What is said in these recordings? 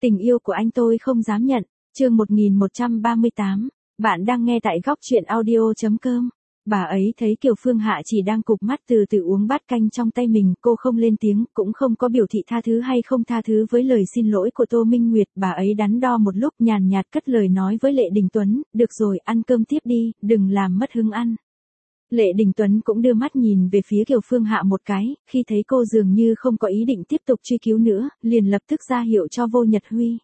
Tình yêu của anh tôi không dám nhận. Chương 1138. Bạn đang nghe tại góc truyện audio.com. Bà ấy thấy Kiều Phương Hạ chỉ đang cụp mắt từ từ uống bát canh trong tay mình, cô không lên tiếng, cũng không có biểu thị tha thứ hay không tha thứ với lời xin lỗi của Tô Minh Nguyệt. Bà ấy đắn đo một lúc, nhàn nhạt cất lời nói với Lệ Đình Tuấn, được rồi, ăn cơm tiếp đi, đừng làm mất hứng ăn. Lệ Đình Tuấn cũng đưa mắt nhìn về phía Kiều Phương Hạ một cái, khi thấy cô dường như không có ý định tiếp tục truy cứu nữa, liền lập tức ra hiệu cho Vô Nhật Huy.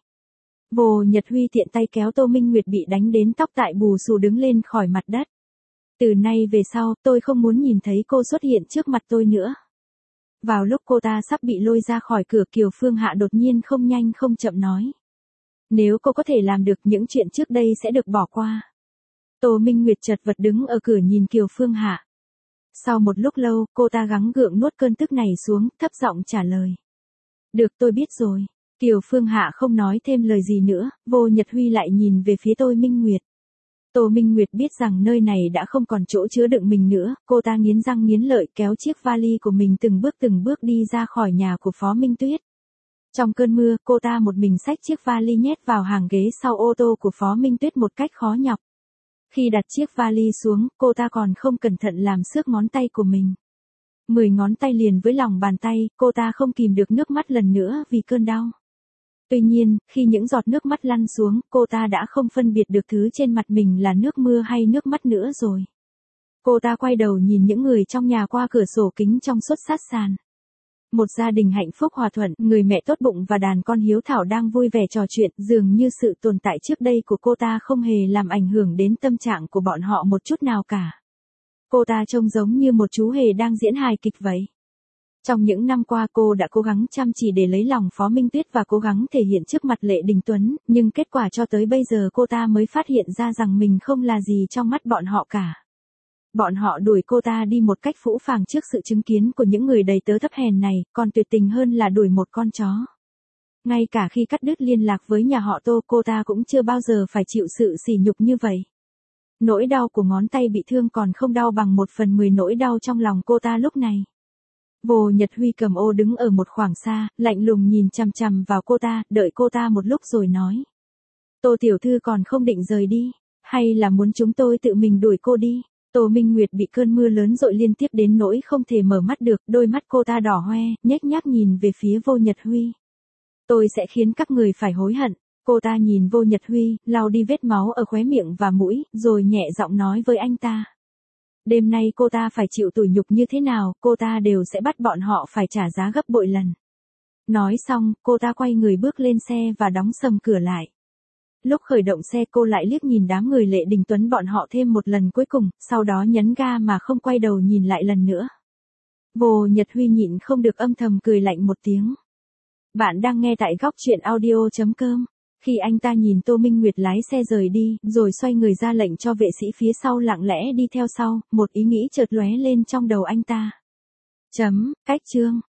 Vô Nhật Huy tiện tay kéo Tô Minh Nguyệt bị đánh đến tóc tại bù xù đứng lên khỏi mặt đất. Từ nay về sau, tôi không muốn nhìn thấy cô xuất hiện trước mặt tôi nữa. Vào lúc cô ta sắp bị lôi ra khỏi cửa, Kiều Phương Hạ đột nhiên không nhanh không chậm nói. Nếu cô có thể làm được, những chuyện trước đây sẽ được bỏ qua. Tô Minh Nguyệt chật vật đứng ở cửa nhìn Kiều Phương Hạ. Sau một lúc lâu, cô ta gắng gượng nuốt cơn tức này xuống, thấp giọng trả lời. Được, tôi biết rồi. Kiều Phương Hạ không nói thêm lời gì nữa, Vô Nhật Huy lại nhìn về phía Tô Minh Nguyệt. Tô Minh Nguyệt biết rằng nơi này đã không còn chỗ chứa đựng mình nữa, cô ta nghiến răng nghiến lợi kéo chiếc vali của mình từng bước đi ra khỏi nhà của Phó Minh Tuyết. Trong cơn mưa, cô ta một mình xách chiếc vali nhét vào hàng ghế sau ô tô của Phó Minh Tuyết một cách khó nhọc. Khi đặt chiếc vali xuống, cô ta còn không cẩn thận làm xước ngón tay của mình. 10 ngón tay liền với lòng bàn tay, cô ta không kìm được nước mắt lần nữa vì cơn đau. Tuy nhiên, khi những giọt nước mắt lăn xuống, cô ta đã không phân biệt được thứ trên mặt mình là nước mưa hay nước mắt nữa rồi. Cô ta quay đầu nhìn những người trong nhà qua cửa sổ kính trong suốt sát sàn. Một gia đình hạnh phúc hòa thuận, người mẹ tốt bụng và đàn con hiếu thảo đang vui vẻ trò chuyện, dường như sự tồn tại trước đây của cô ta không hề làm ảnh hưởng đến tâm trạng của bọn họ một chút nào cả. Cô ta trông giống như một chú hề đang diễn hài kịch vậy. Trong những năm qua cô đã cố gắng chăm chỉ để lấy lòng Phó Minh Tuyết và cố gắng thể hiện trước mặt Lệ Đình Tuấn, nhưng kết quả cho tới bây giờ cô ta mới phát hiện ra rằng mình không là gì trong mắt bọn họ cả. Bọn họ đuổi cô ta đi một cách phũ phàng trước sự chứng kiến của những người đầy tớ thấp hèn này, còn tuyệt tình hơn là đuổi một con chó. Ngay cả khi cắt đứt liên lạc với nhà họ Tô, cô ta cũng chưa bao giờ phải chịu sự sỉ nhục như vậy. Nỗi đau của ngón tay bị thương còn không đau bằng 1/10 nỗi đau trong lòng cô ta lúc này. Vô Nhật Huy cầm ô đứng ở một khoảng xa, lạnh lùng nhìn chằm chằm vào cô ta, đợi cô ta một lúc rồi nói. Tô tiểu thư còn không định rời đi, hay là muốn chúng tôi tự mình đuổi cô đi? Tô Minh Nguyệt bị cơn mưa lớn dội liên tiếp đến nỗi không thể mở mắt được, đôi mắt cô ta đỏ hoe, nhếch nhác nhìn về phía Vô Nhật Huy. Tôi sẽ khiến các người phải hối hận. Cô ta nhìn Vô Nhật Huy, lau đi vết máu ở khóe miệng và mũi, rồi nhẹ giọng nói với anh ta. Đêm nay cô ta phải chịu tủi nhục như thế nào, cô ta đều sẽ bắt bọn họ phải trả giá gấp bội lần. Nói xong, cô ta quay người bước lên xe và đóng sầm cửa lại. Lúc khởi động xe cô lại liếc nhìn đám người Lệ Đình Tuấn bọn họ thêm một lần cuối cùng, sau đó nhấn ga mà không quay đầu nhìn lại lần nữa. Vô Nhật Huy nhịn không được âm thầm cười lạnh một tiếng. Bạn đang nghe tại góc truyện audio.com. Khi anh ta nhìn Tô Minh Nguyệt lái xe rời đi, rồi xoay người ra lệnh cho vệ sĩ phía sau lặng lẽ đi theo sau, một ý nghĩ chợt lóe lên trong đầu anh ta. Cách chương.